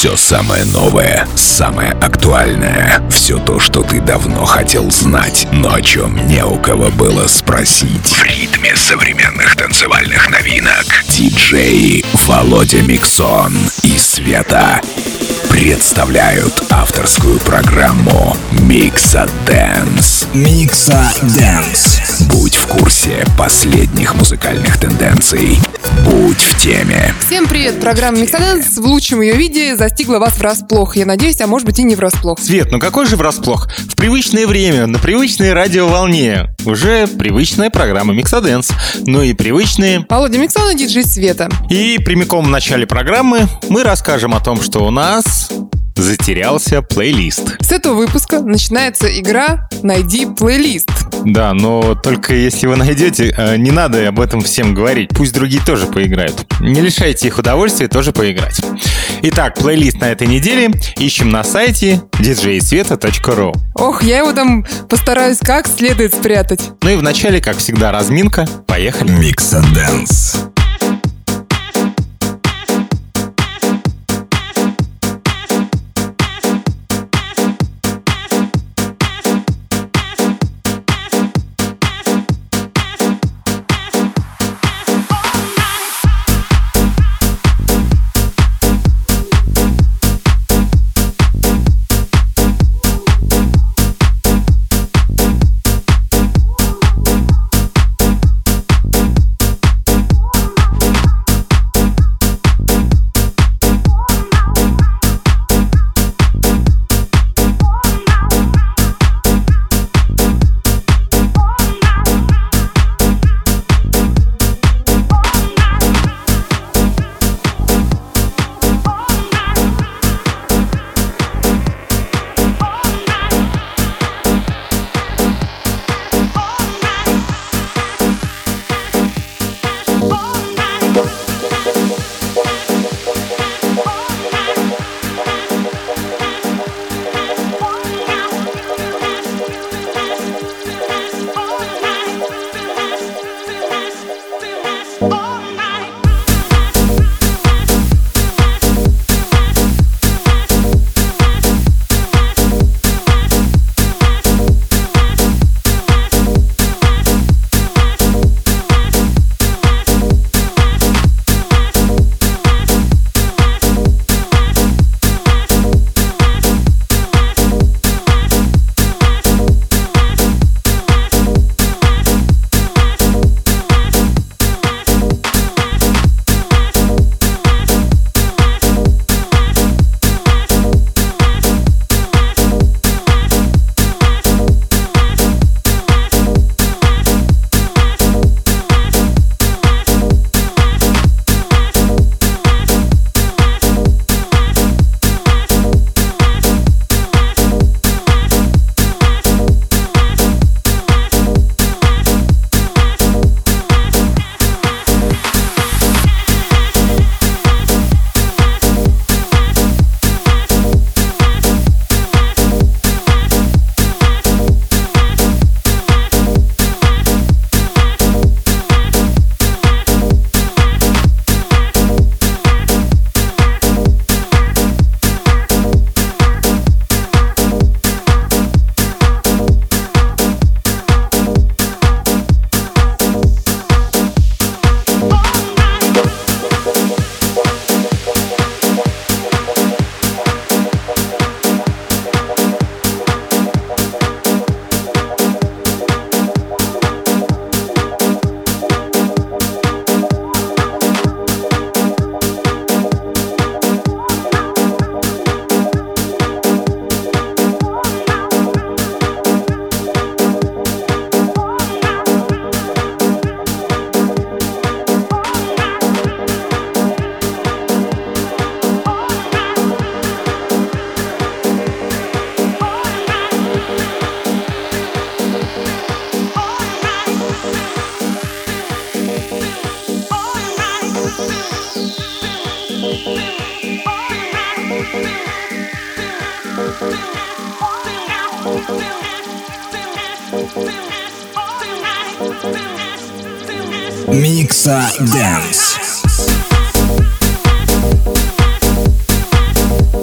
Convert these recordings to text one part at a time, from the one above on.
Все самое новое, самое актуальное. Все то, что ты давно хотел знать, но о чем не у кого было спросить. В ритме современных танцевальных новинок. Диджеи Володя Миксон и Света представляют авторскую программу Микса Dance. Микса Dance. Будь в курсе последних музыкальных тенденций. Будь в теме. Всем привет! Программа Микса Dance в лучшем ее виде застигла вас врасплох. Я надеюсь, а может быть и не врасплох. Свет, ну какой же врасплох? В привычное время, на привычной радиоволне. Уже привычная программа Микса Dance. Ну и привычные... Володя Миксон и диджей Света. И прямиком в начале программы мы расскажем о том, что у нас затерялся плейлист. С этого выпуска начинается игра «Найди плейлист». Да, но только если вы найдете, не надо об этом всем говорить. Пусть другие тоже поиграют. Не лишайте их удовольствия тоже поиграть. Итак, плейлист на этой неделе ищем на сайте djsveta.ru. Ох, я его там постараюсь как следует спрятать. Ну и вначале, как всегда, разминка. Поехали. Микса Dance. Микса Dance.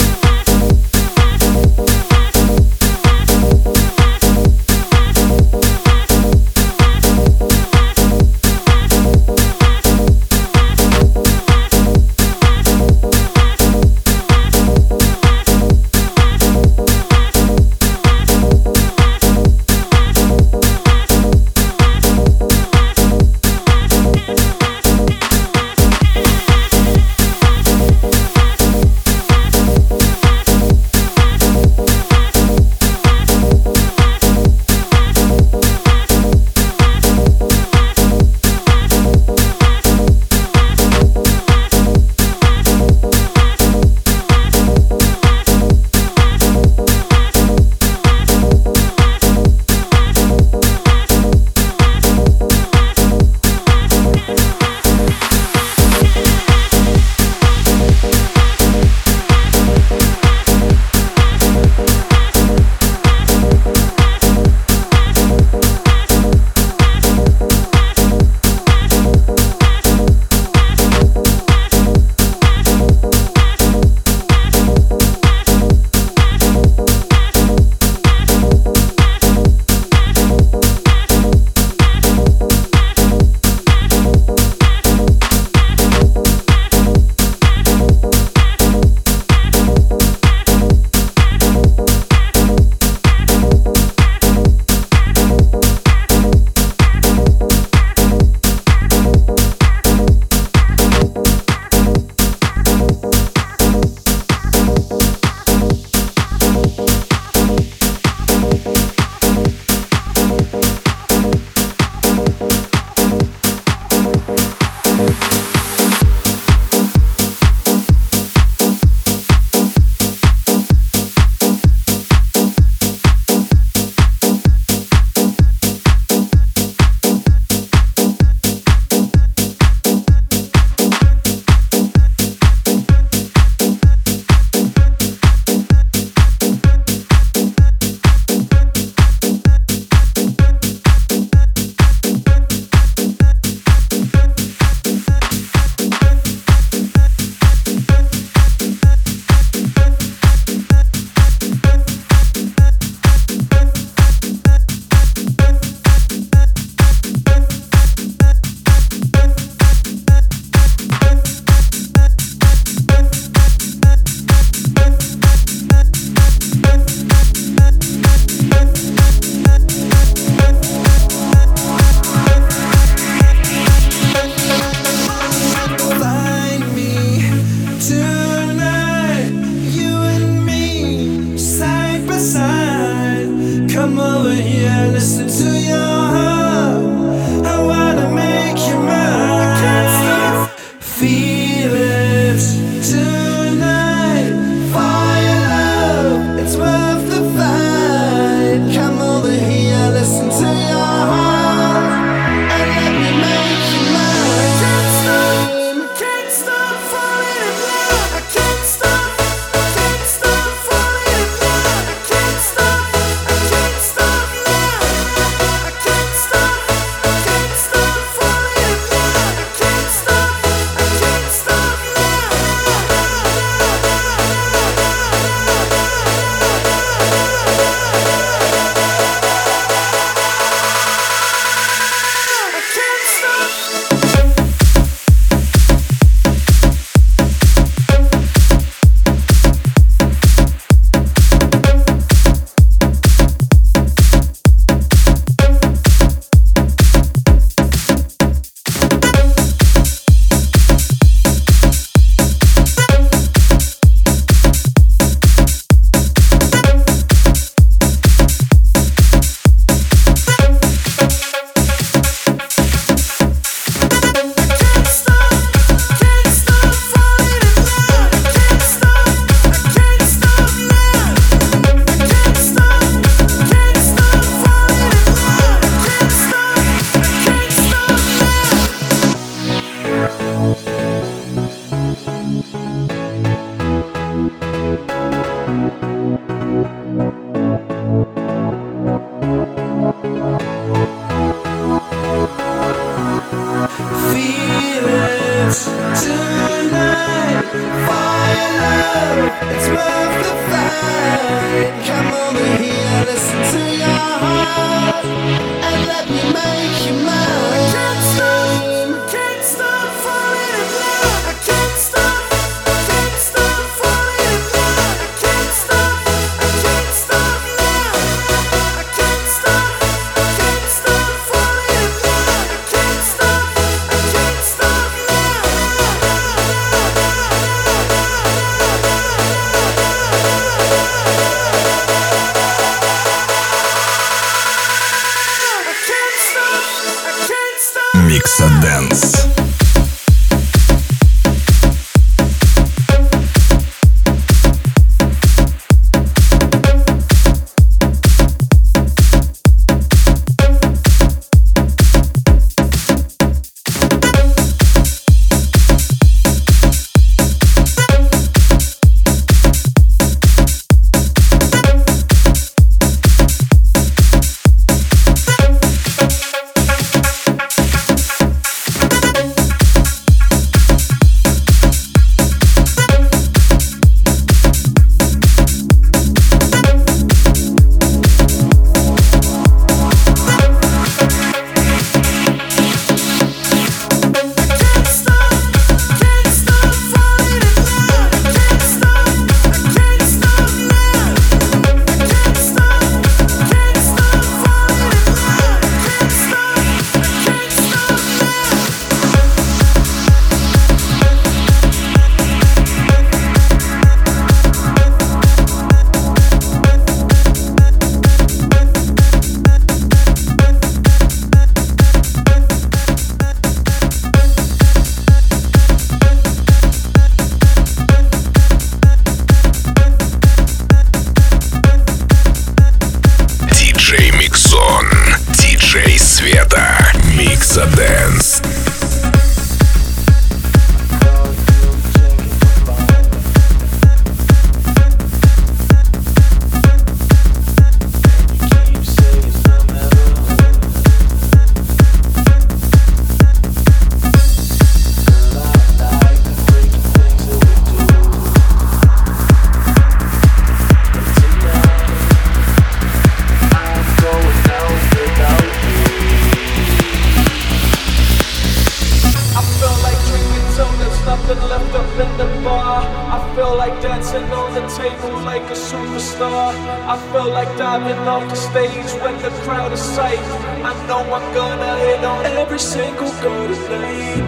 dancing on the table like a superstar. I feel like diving off the stage when the crowd is safe. I know I'm gonna hit on every single girl tonight.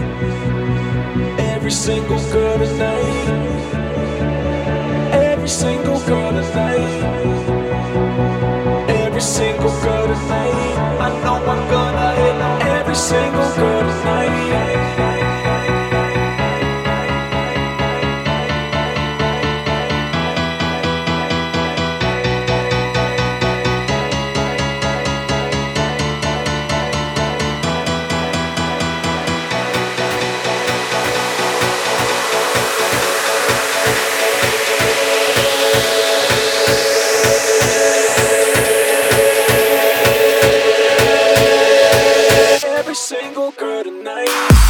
Every single girl tonight. Every single girl tonight. Every single girl tonight. I know I'm gonna hit on every single girl tonight. Single girl tonight.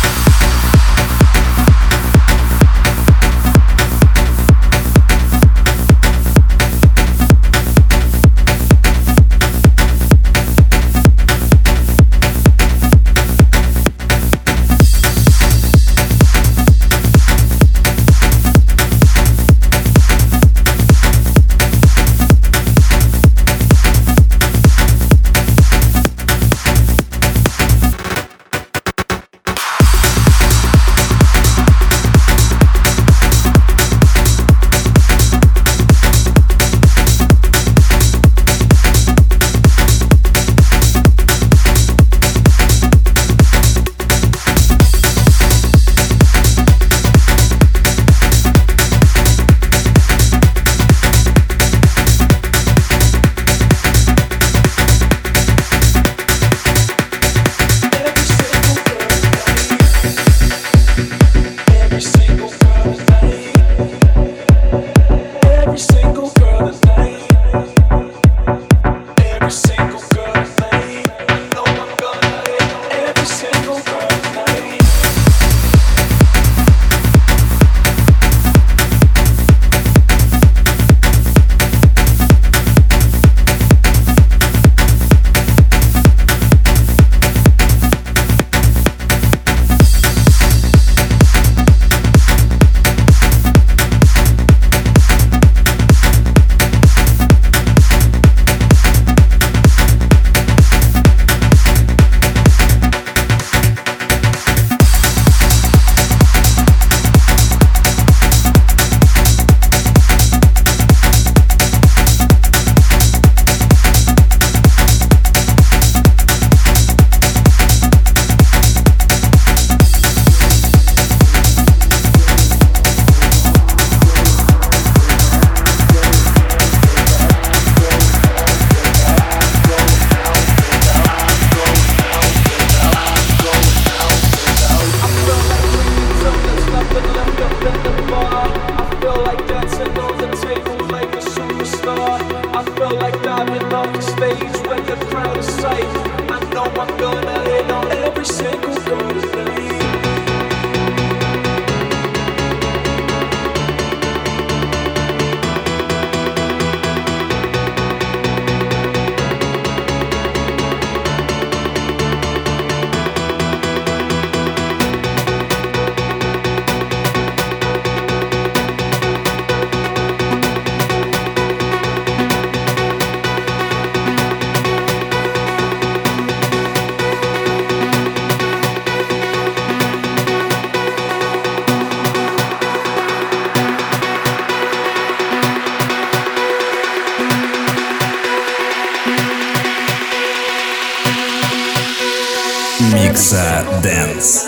Mixa Dance.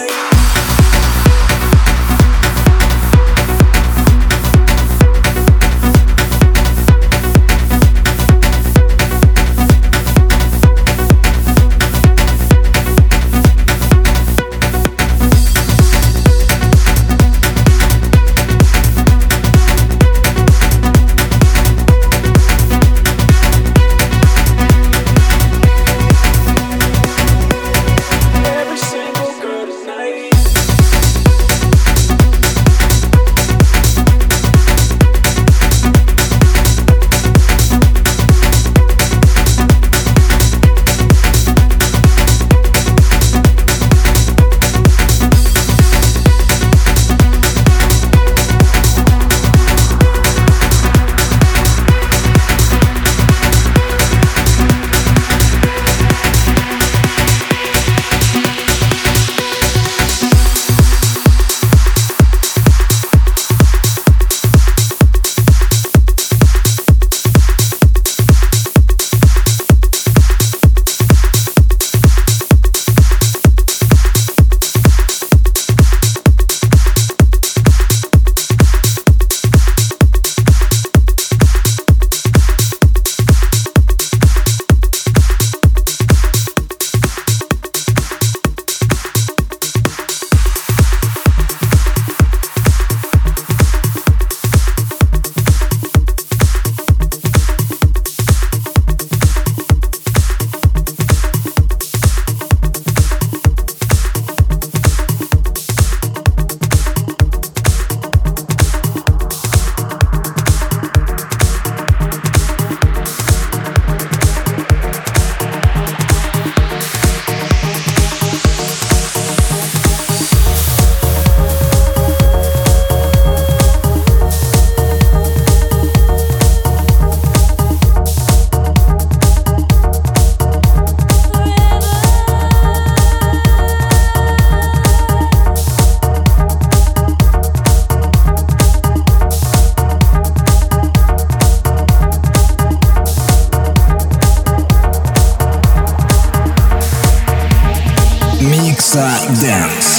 Every single girl tonight. Dance.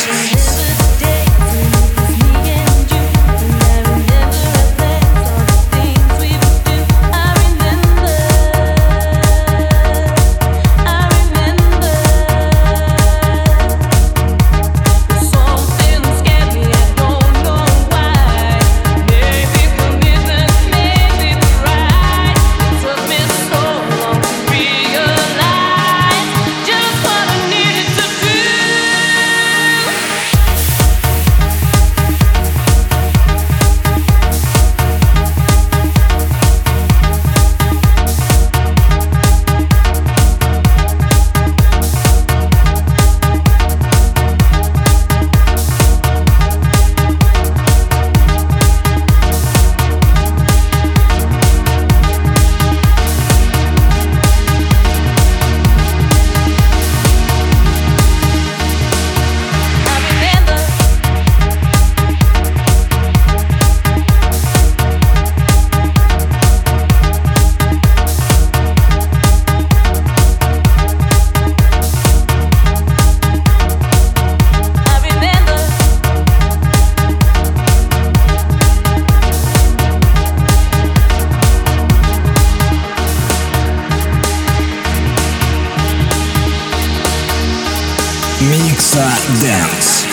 Mixa Dance.